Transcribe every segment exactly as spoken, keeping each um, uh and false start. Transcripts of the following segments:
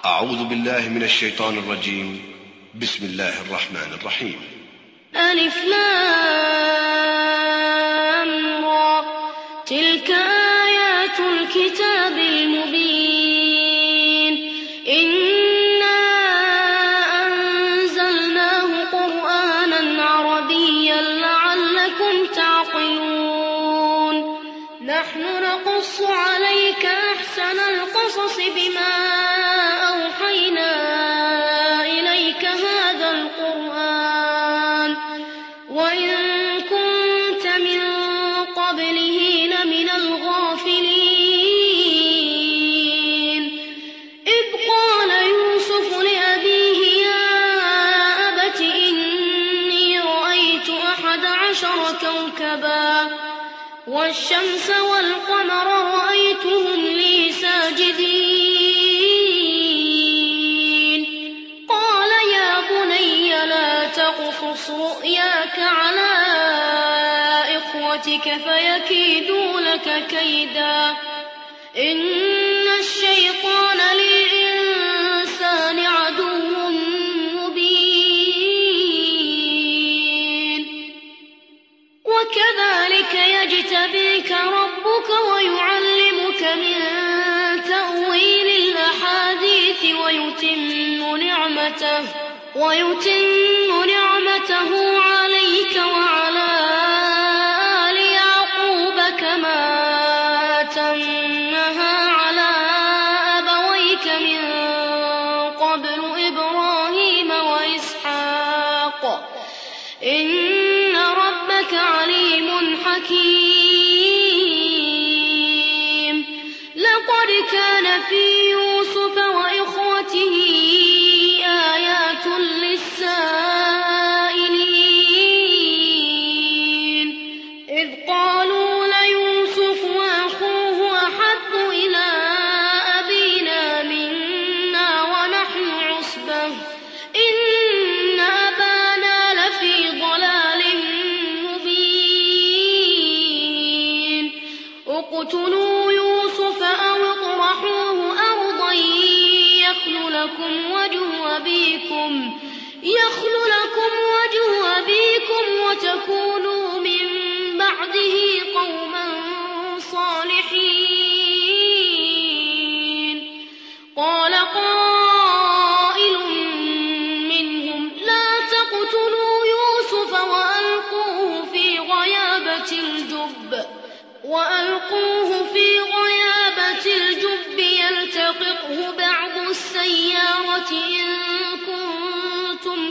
أعوذ بالله من الشيطان الرجيم. بسم الله الرحمن الرحيم. ألف لام را، تلك آيات الكتاب المبين. إنا أنزلناه قرآنا عربيا لعلكم تعقلون. نحن نقص عليك أحسن القصص بما أوحينا إليك هذا القرآن وإن كنت من قبله لمن الغافلين. إذ قال يوسف لأبيه يا أبت إني رأيت أحد عشر كوكبا والشمس والقمر رأيتهم لي ساجدين. قال يا بني لا تقصص رؤياك على إخوتك فيكيدوا لك كيدا إن الشيطان للإنسان عدو مبين. وكذلك يجتبيك ربك ويعلمك من تأويل الأحاديث ويتم نعمته, ويتم نعمته عليك وعلى آل يعقوب كما أتمها على أبويك من قبل إبراهيم وإسحاق إن ربك عليم حكيم. لقد كان في يوسف وإخوته آيات للسائلين إذ قالوا ليوسف وأخوه أحب إلى أبينا منا ونحن عصبة إن أبانا لفي ضلال مبين. اقتلوا يوسف أو اطرحوه أرضا يخل لكم وجه أبيكم يخل لكم وجه أبيكم وتكونوا من بعده قوما صالحين. قال قائل منهم لا تقتلوا يوسف وألقوه في غيابة الجب وألقوه في غيابة الجب يلتقطه بعض السيارة إن كنتم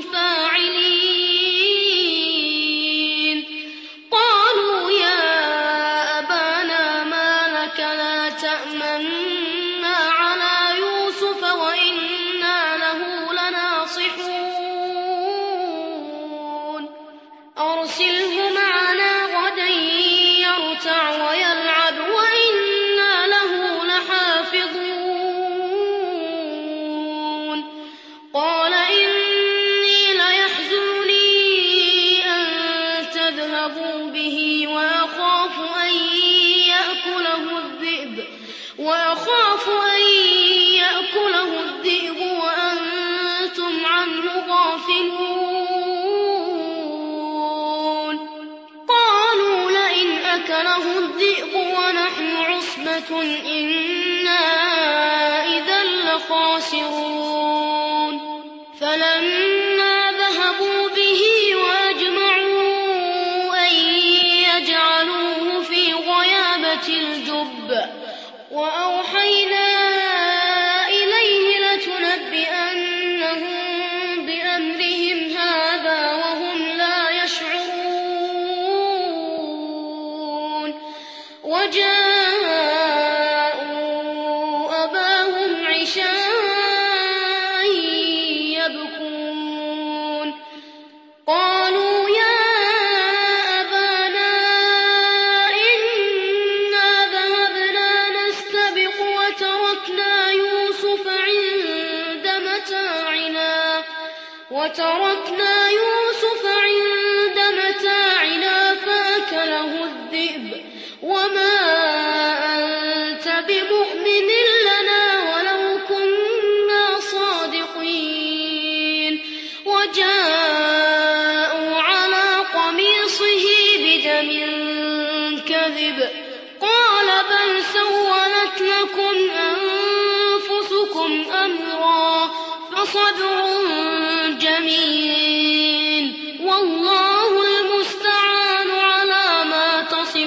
فاعلين. قالوا يا أبانا ما لك لا تأمنا على يوسف وإنا له لناصحون. أرسله معنا غدا يرتع ويلعب وإنا له لحافظون. قال إني ليحزنني أن تذهبوا به وأخاف أن يأكله الذئب وأخاف أن يأكله الذئب وأنتم عنه غافلون. قالوا لئن أكله الذئب ونحن عصبة إنا إذا لخاسرون. فلما ذهبوا به وأجمعوا أن يجعلوه في غيابة الجب وأوحينا إليه لتنبئنهم بأمرهم هذا وهم لا يشعرون. وجاءوا أباهم عشاء يبكون. قالوا يا أبانا إنا ذهبنا نستبق وتركنا يوسف عند متاعنا وتركنا يوسف عند متاعنا فأكله الذئب وما أنت بمؤمن لنا ولو كنا فصبر جميل والله المستعان على ما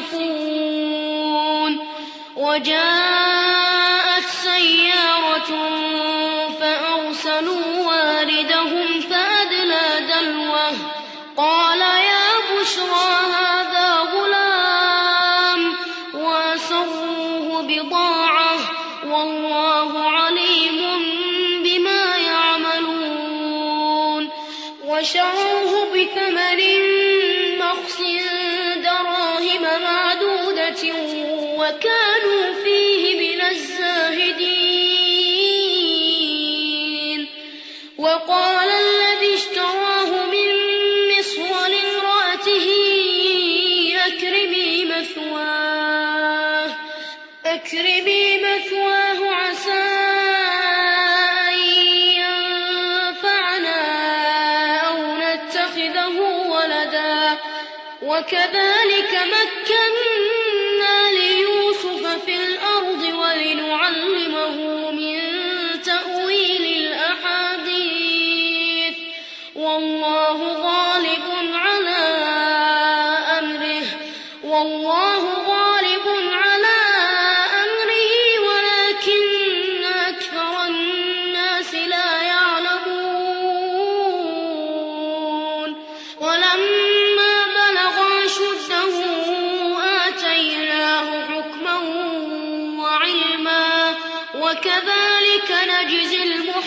تصفون. وجاءت سيارة فأرسلوا واردهم فأدلى دلوه قال يا بشرى هذا غلام وأسروه بضاعة والله عليم بما يعملون. وشروه بثمن بخس دراهم معدودة وكانوا فيه من الزاهدين. وقال الذي اشتراه من مصر لامرأته أكرمي مثواه أكرمي مثواه عسى أن ينفعنا أو نتخذه ولدا وكذلك مكنا ليوسف في الأرض ولنعلمه من تأويل الأحاديث والله غالب على أمره والله غالب على أمره ولكن أكثر الناس لا يعلمون. ولما بلغ أشده آتيناه حكما وعلما وكذلك نجزي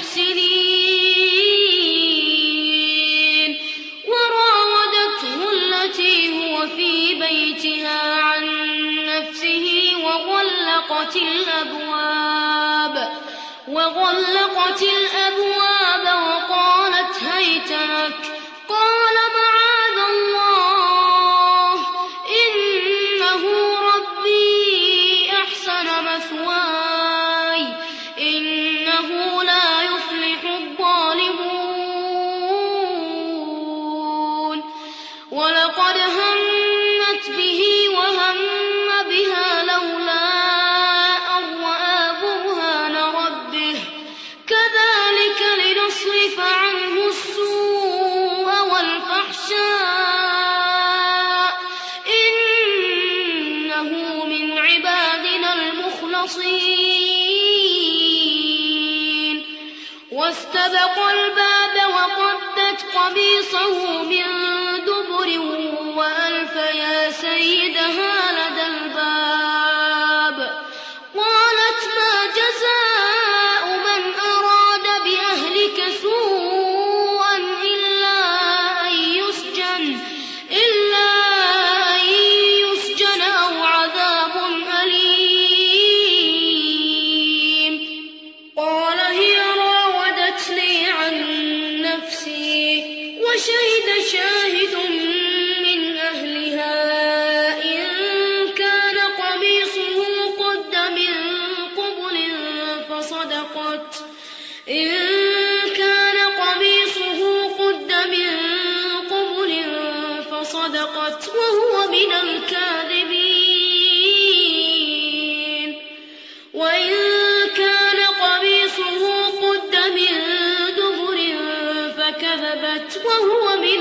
المحسنين. وراودته التي هو في بيتها عن نفسه وغلقت الأبواب وغلقت الأبواب وقالت هيت لك قال معاذ الله إنه ربي أحسن مثواي إنه لا يفلح الظالمون. ولقد همت به وهم بها لولا أن رأى برهان ربه كذلك لنصرف عنه السوء والفحشاء إنه من عبادنا المخلصين. واستبق الباب وقدت قميصه من دبر وألف يا سيدها لدى الباب قالت ما جزاء من أراد بأهلك سوءا إلا أن يسجن إلا أن يسجن أو عذاب أليم. قال هي راودتني عن نفسي وشهد شاهد من أهلها إن كان قميصه قد من قبل فصدقت إن كان قميصه قد من قبل فصدقت وهو من الكاذبين. وإن كان قميصه قد من دبر فكذبت وهو من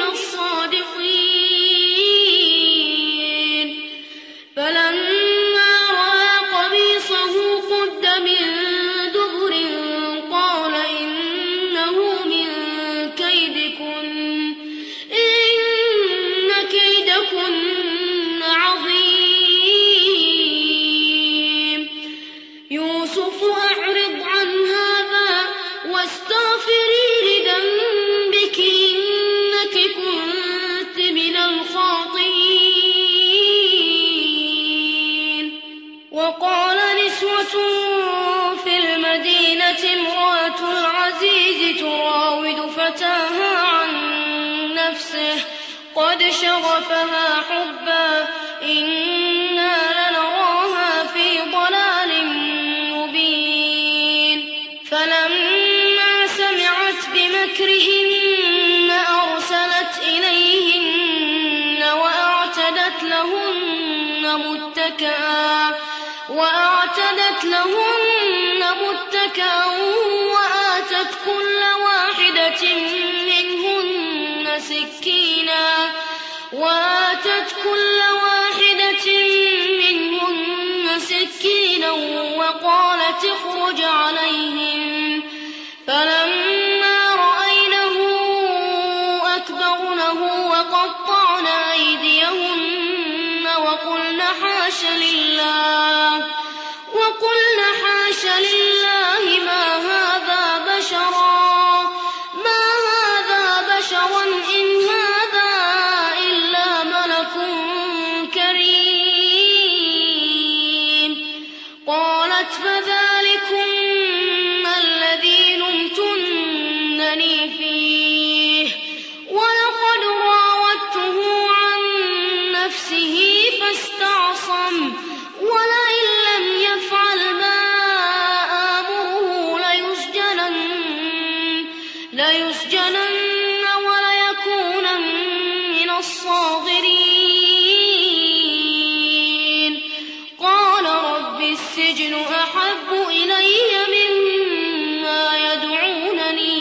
الصادقين. فلما رأى قميصه قد من دبر قال إنه من كيدكن إن كيدكن عظيم. يوسف أعرض عن هذا واستغفري لذنبك إنك كنت من الخاطئين. وقال نسوة في المدينة امرأة العزيز تراود فتاها عن نفسه قد شغفها حبا إنا لنراها في ضلال مبين. فلما سمعت بمكرهن أرسلت إليهن وأعتدت لهن متكئا وأعتدت لهن متكئا وآتت كل واحدة مسكينا وآتت كل واحدة منهن سكينا وقالت اخرج عليهم فلما رأينه أكبرنه وقطعن أيديهن وقلن حاش لله وقلن حاش لله ما هذا بشرا ما هذا بشرا إن هذا إلا ملك كريم. قالت فذلكن الذي لمتنني فيه ولقد راودته عن نفسه فاستعصم ولئن لم يفعل ما آمره ليسجنن, ليسجنن وليكونن من الصاغرين. قال رب السجن أحب إلي مما يدعونني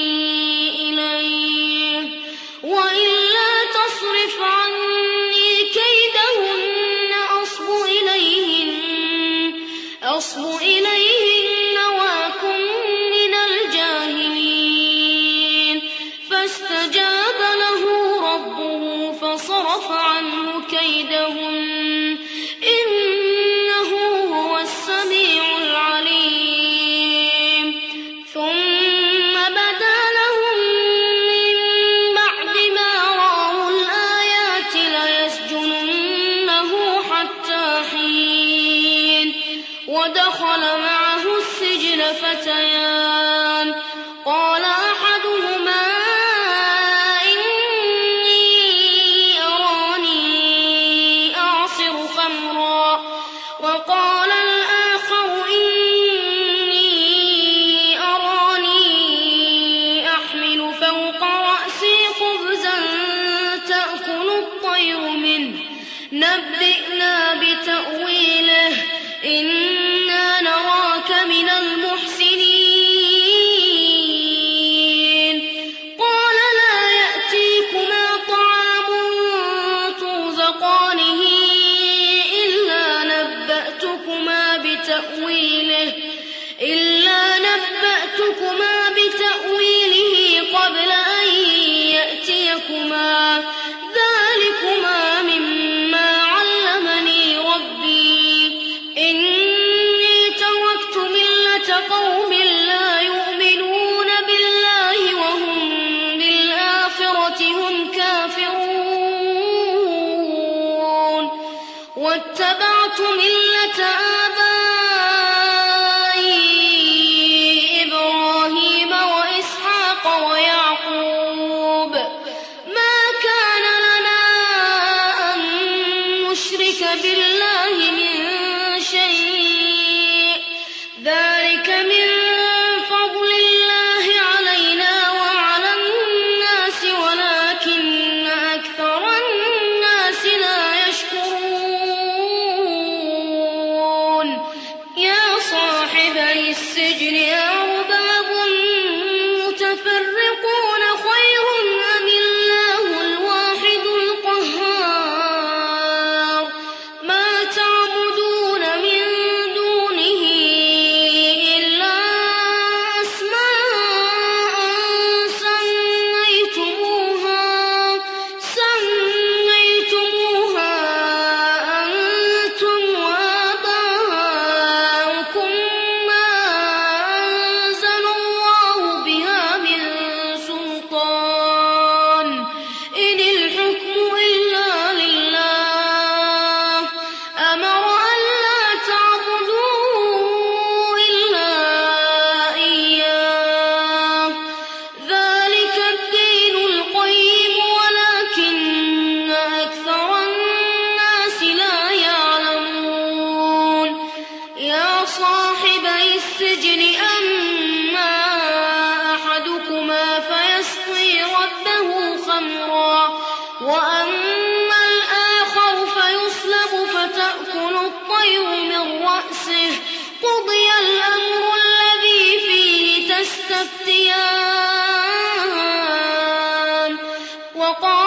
إليه وإلا تصرف عني كيدهن أصب إليهن, أصب إليهن وأكن من الجاهلين. فاستجاب له ربه فصرف عنه كيدهن إنه هو السميع العليم. ثم بدا لهم من بعد ما رأوا الآيات ليسجننه حتى حين. ودخل معه السجن فتيان قال أحدهما إني أراني أعصر خمرا وقال الآخر إني أراني أحمل فوق رأسي خبزا تأكل الطير منه نبئنا بتأويله إنا نراك من المحسنين. قال لا يأتيكما طعام ترزقانه إلا نبأتكما بتأويله إلا نبأتكما بتأويله قبل أن يأتيكما ذلكما مما علمني ربي إني تركت ملة قوم لا يؤمنون بالله وهم بالآخرة هم كافرون واتبعت ملة آبائي إبراهيم وإسحاق ويعقوب ما كان لنا أن نشرك بالله من شيء ذلك من فضل الله علينا وعلى الناس ولكن أكثر الناس لا يشكرون. يا صاحبي السجن أرباب متفرقون خير أم الله الواحد القهار ما تعبدون من دونه إلا أسماء سميتموها سميتموها أنتم وآباؤكم ما أنزل الله بها من سلطان إن الحكم إلا لله أمر أن لا تعبدوا إلا إياه ذلك الدين القيم ولكن أكثر الناس لا يعلمون. يا صاحبي السجن أما أحدكما فيسقي ربه خمرا وأما الآخر فيصلب فتأكل الطير من رأسه قضي الأمر الذي فيه تستفتيان. وقال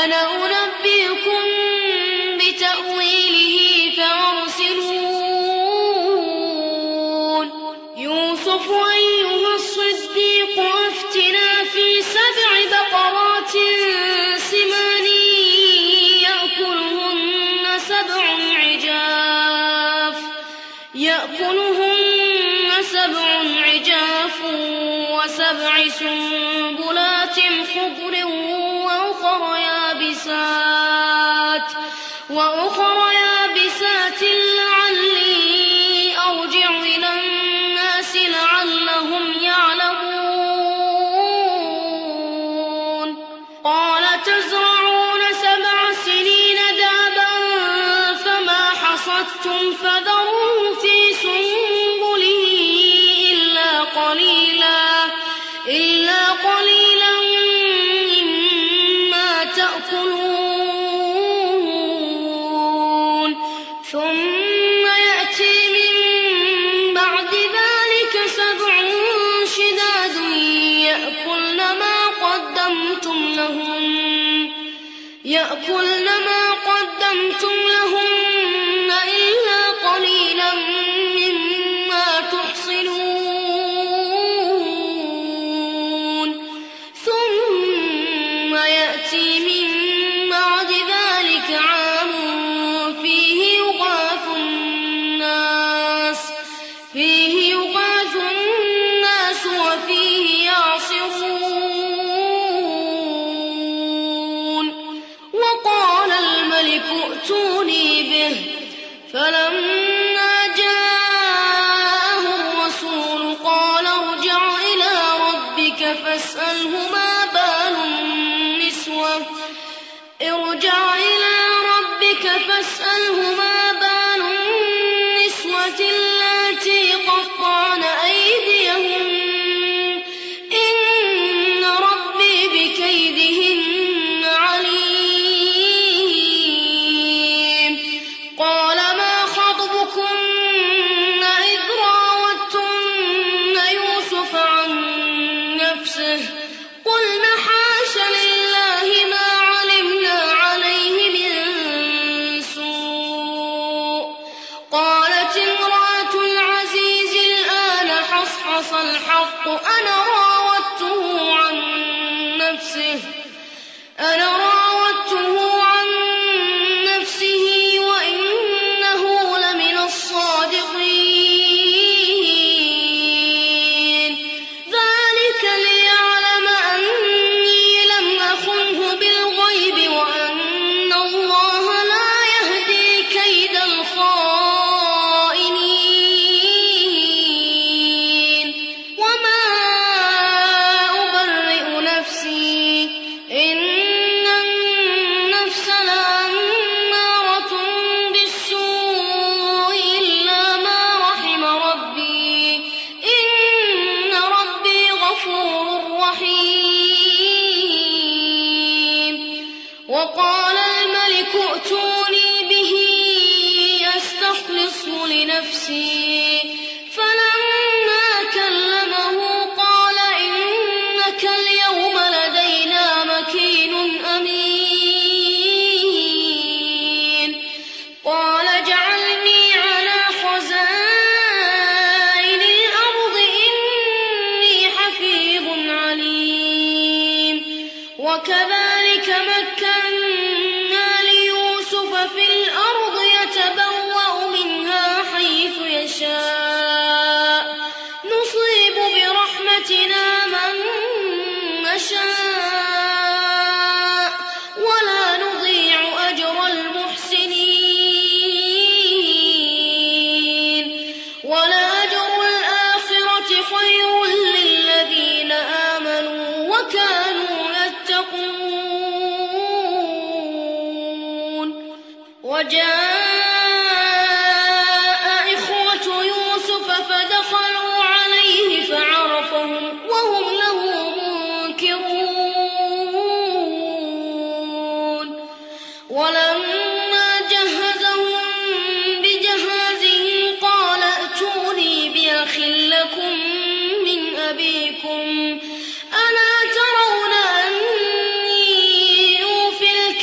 أنا أنبئكم بتأويله فأرسلون يوسف أيها الصديق أفتنا في سبع بقرات سمان يأكلهن سبع عجاف يأكلهن سبع عجاف وسبع سنبلات خضر وأخر يابسات وأخر يابسات لعلي أرجع إلى الناس لعلهم يعلمون قال تزرعون سبع سنين دابا فما حصدتم فذروه في سنبله إلا قليلا إلا قليلا مما تأكلون ثم يأتي من بعد ذلك سبع شداد يأكلن ما قدمتم لهن يأكلن ما قدمتم لهن إلا قليلا مما تحصنون ثم يأتي من بعد ذلك عام فيه يغاث الناس فيه يغاث الناس وفيه يعصرون وقال الملك ائتوني به فلما جاءه الرسول قال ارجع إلى ربك فاسأله ما بال النسوة ارجع إلى ربك فاسأله ما بال النسوة اللاتي قطعن أيديهن إن ربي بكيدهن عليم قال ما خطبكن إذ راوتن يوسف عن نفسه قلن حاش لله ما علمنا عليه من سوء قالت امرأة العزيز الآن حصحص الحق أنا راودته عن نفسه أنا راودته عن نفسه وإنه لمن الصادقين ذلك ليعلم أني لم أخنه بالغيب وأن الله لا يهدي كيد الخائنين وما أبرئ نفسي إن النفس لأمارة بالسوء إلا ما رحم ربي إن ربي غفور رحيم وقال الملك ائتوني به يستخلصه لنفسي فلما كلمه قال إنك اليوم لدينا مكين أمين قال اجعلني على خزائن الأرض إني حفيظ عليم وكذلك مكنا ليوسف في الأرض يتبوأ منها حيث يشاء نصيب برحمتنا من نشاء ولا نضيع أجر المحسنين ولأجر الآخرة خير للذين آمنوا وكانوا يتقون وجاء إخوة يوسف فدخلوا عليه فعرفهم وهم له منكرون ولما جهزهم بجهازهم قال ائتوني بأخ لكم من أبيكم ألا ترون أني أوفي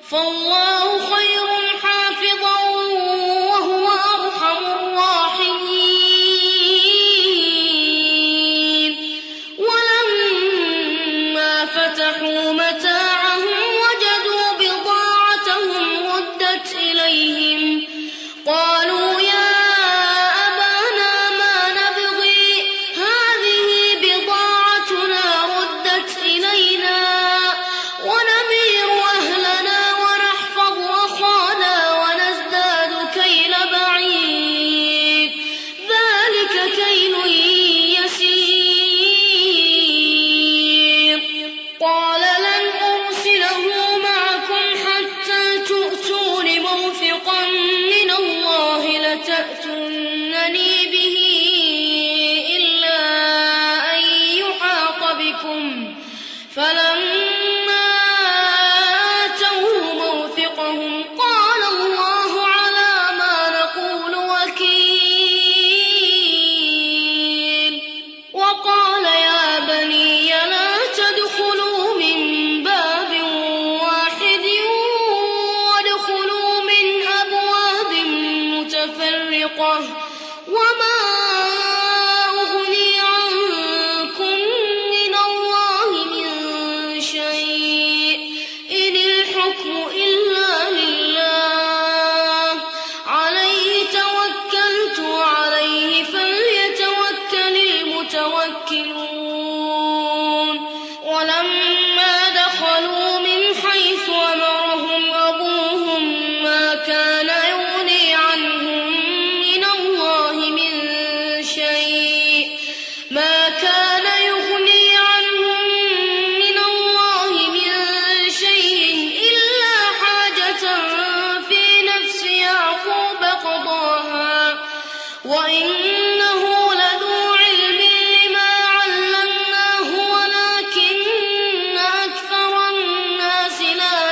فالله خير حافظا وهو أرحم الراحمين. ولما فتحوا متاعهم وجدوا بضاعتهم ردت إليهم قالوا يا أبانا ما نبغي هذه بضاعتنا ردت إلينا ونمير أهلنا ونحفظ أخانا ونزداد كيل بعيد ذلك كيل يسير. قال لن أرسله معكم حتى تؤتون موثقا من الله لتأتونني به إلا أن يحاط بكم. فلما آتوه موثقهم قال الله على ما نقول وكيل. وقال يا بني لا تدخلوا من باب واحد وادخلوا من أبواب متفرقة وما أغني عنكم من الله من شيء إن الحكم إلا لله عليه توكلت وعليه فليتوكل المتوكلون. ولما دخلوا من حيث أمرهم أبوهم ما كان يغني عنهم من الله من شيء ما كان يغني عنهم من الله من شيء إلا حاجة في نفس يعقوب قضاها وإنه لذو علم لما علمناه ولكن أكثر الناس لا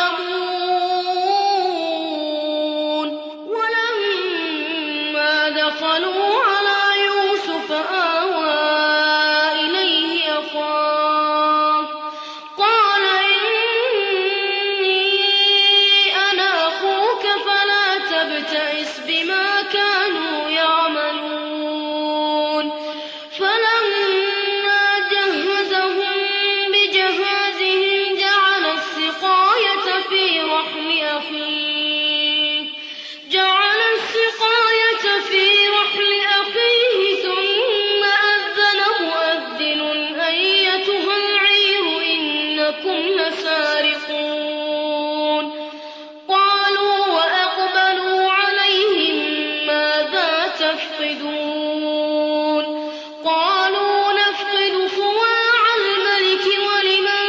يعلمون. ولما دخلوا على يوسف آوى إليه أخاه قال إني أنا أخوك فلا تبتئس بما كانوا يعملون. فلما جهزهم بجهازهم جعل السقاية في رحل أخيه جعل السقاية في رحل أخيه ثم أذن مؤذن أيتها العير إنكم لسارقون. قالوا وأقبلوا عليهم ماذا تفقدون؟ قالوا نفقد صواع الملك ولمن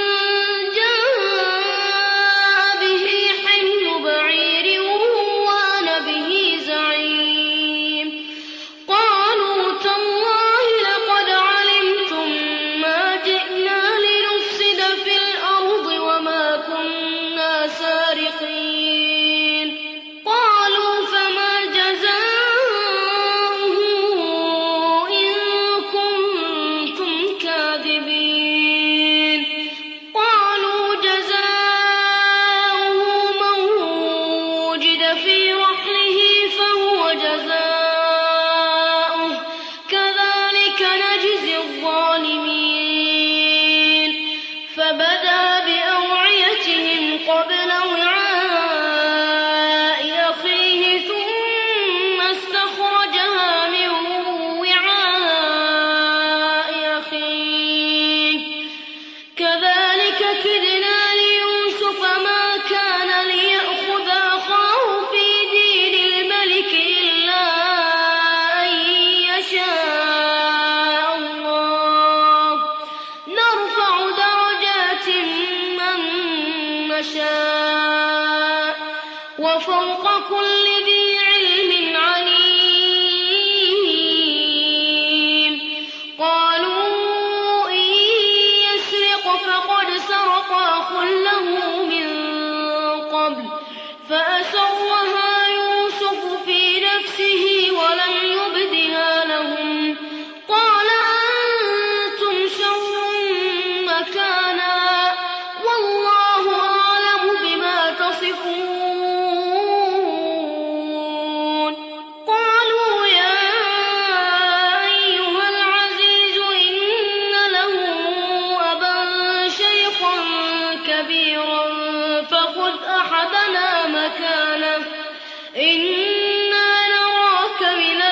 جاء به حمل بعير وأنا به زعيم. قالوا تالله لقد علمتم ما جئنا لنفسد في الأرض وما كنا سارقين. قالوا فما جزاؤه إن كنتم كاذبين. قالوا جزاؤه من وجد في رحله فهو جزاؤه كذلك نجزي الظالمين. فبدأ بأوعيتهم قبل وعاء أخيه ثم استخرجها من وعاء أخيه كذلك كدنا ليوسف ما كان ليأخذ أخاه في دين الملك إلا أن يشاء الله نرفع درجات من نشاء وفوق كل ذي علم عليم. قالوا إن يسرق فقد سرق أخ له من قبل فأسرها يوسف في نفسه ولم يبدها لهم. قال أنتم شر مكانا والله أعلم بما تصفون. كبيرا فخذ أحدنا مكانه إنا نراك من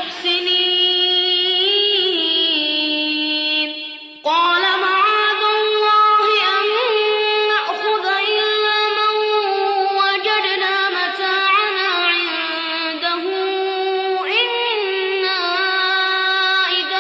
المحسنين قال معاذ الله أن نأخذ إلا من وجدنا متاعنا عنده إنا إذا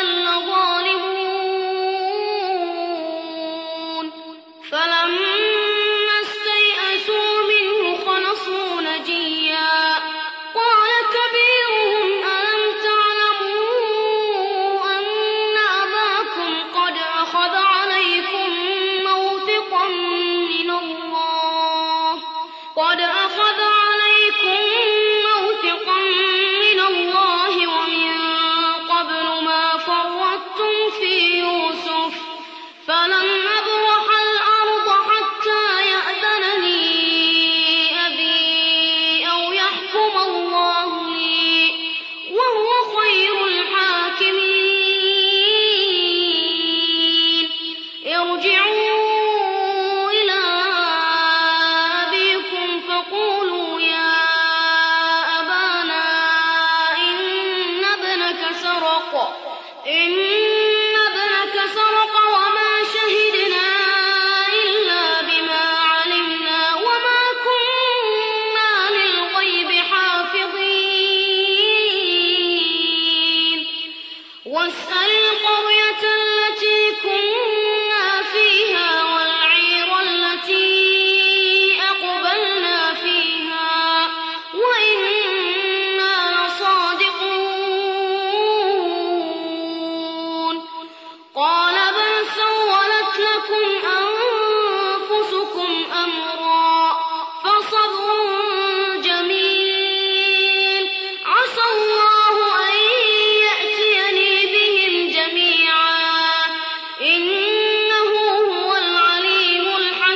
لظالمون فلما استيئسوا منه خلصوا نجيا قال كبيرهم ألم تعلموا أن أباكم قد أخذ عليكم موثقا من الله قد أخذ عليكم موثقا من الله ومن قبل ما فرطتم في يوسف فلن أبرح الأرض حتى يأذن لي أبي أو يحكم الله لي وهو خير الحاكمين ارجعوا إلى أبيكم فقولوا يا أبانا إن ابنك سرق إن ابنك سرق وما شهدنا إلا بما علمنا وما كنا للغيب حافظين واسأل القرية التي كنا فيها والعير التي أقبلنا فيها وإنا لصادقون قال بل سولت لكم أنفسكم أمرا فصبر جميل عسى الله أن يأتيني بهم جميعا إنه هو العليم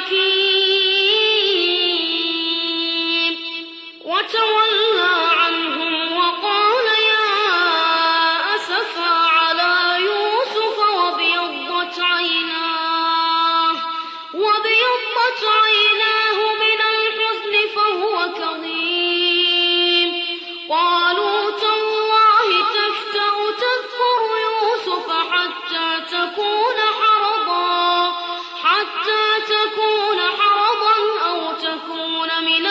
الحكيم وتولى عنهم وقال يا أسفا على يوسف وابيضت عيناه وابيضت عيناه من الحزن فهو كظيم قالوا تالله تفتأ تذكر يوسف حتى تكون حرضا حتى تكون حرضا أو تكون من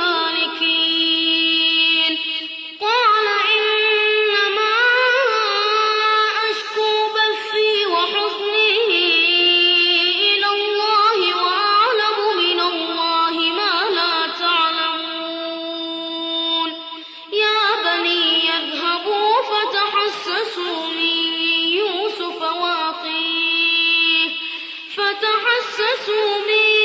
الهالكين قال إنما أشكو بثي وحزني إلى الله وأعلم من الله ما لا تعلمون يا بني اذهبوا فتحسسوا من يوسف وأخيه فتحسسوا من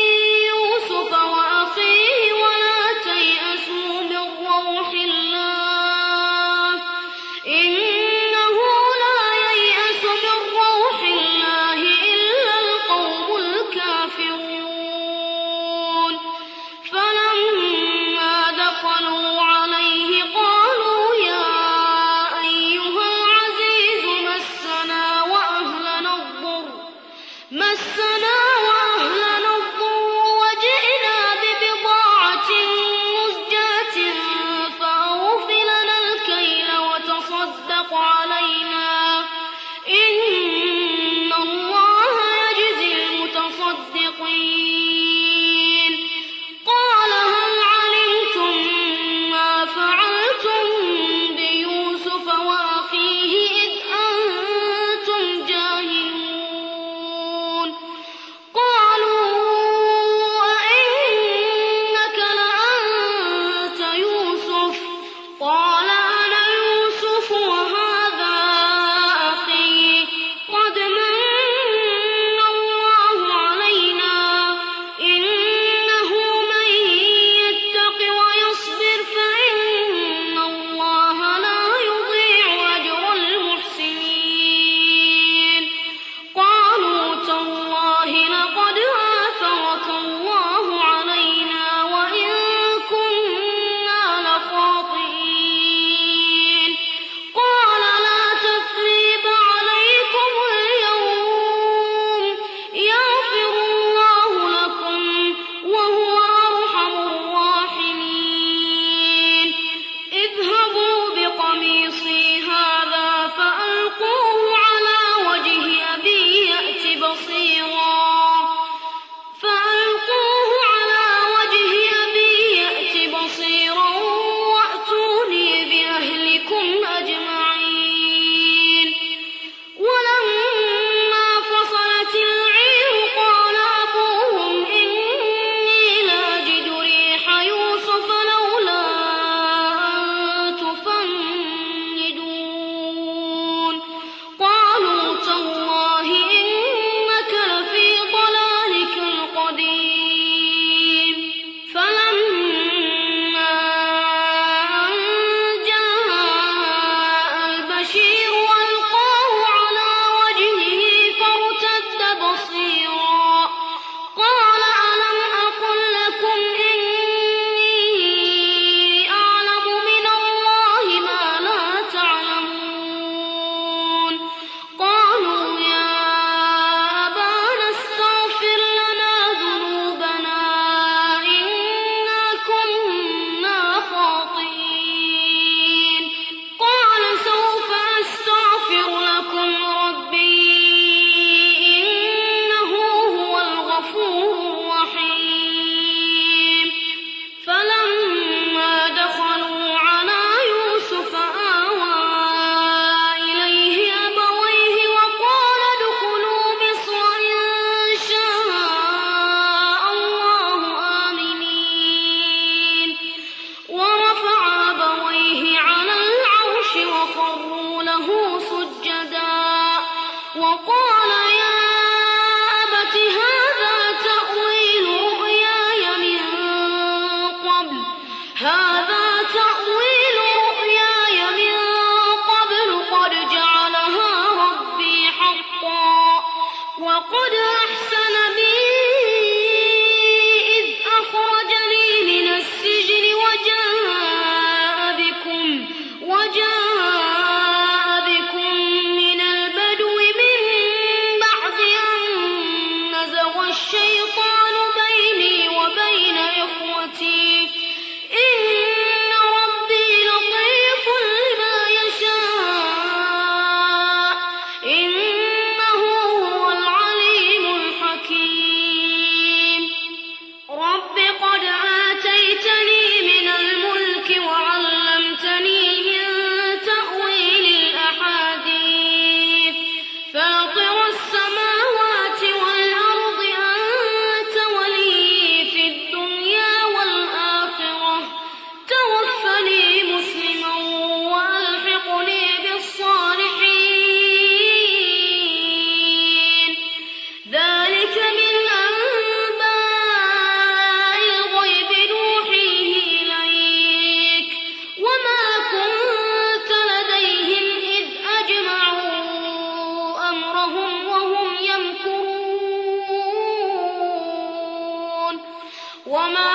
وما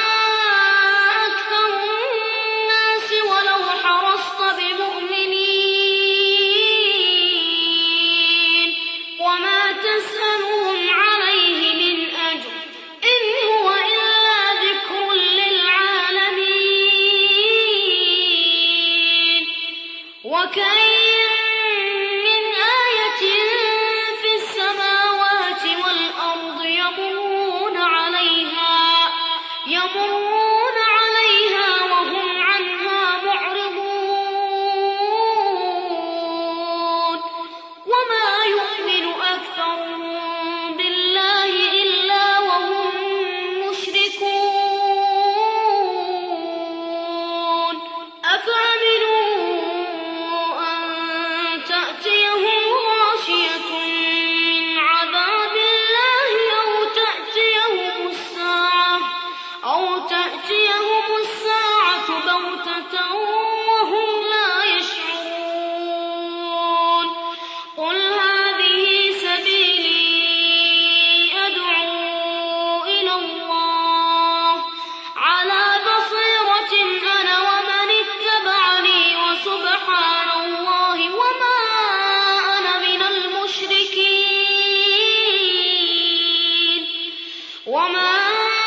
أكثر الناس ولو حرصت بمؤمنين وما تسألهم عليه من أجر إن هو إلا ذكر للعالمين وكأين من آية في السماوات والأرض يمرون عليها يمرون عليها وهم عنها معرضون وما يؤمن أكثرهم بالله إلا وهم مشركون أفأمنوا أن تأتيهم غاشية من عذاب الله أو تأتيهم الساعة أو تأتيهم الساعة بغتة وهم لا يشعرون قل هذه سبيلي أدعو إلى الله على بصيرة أنا ومن اتبعني وسبحان الله وما أنا من المشركين وما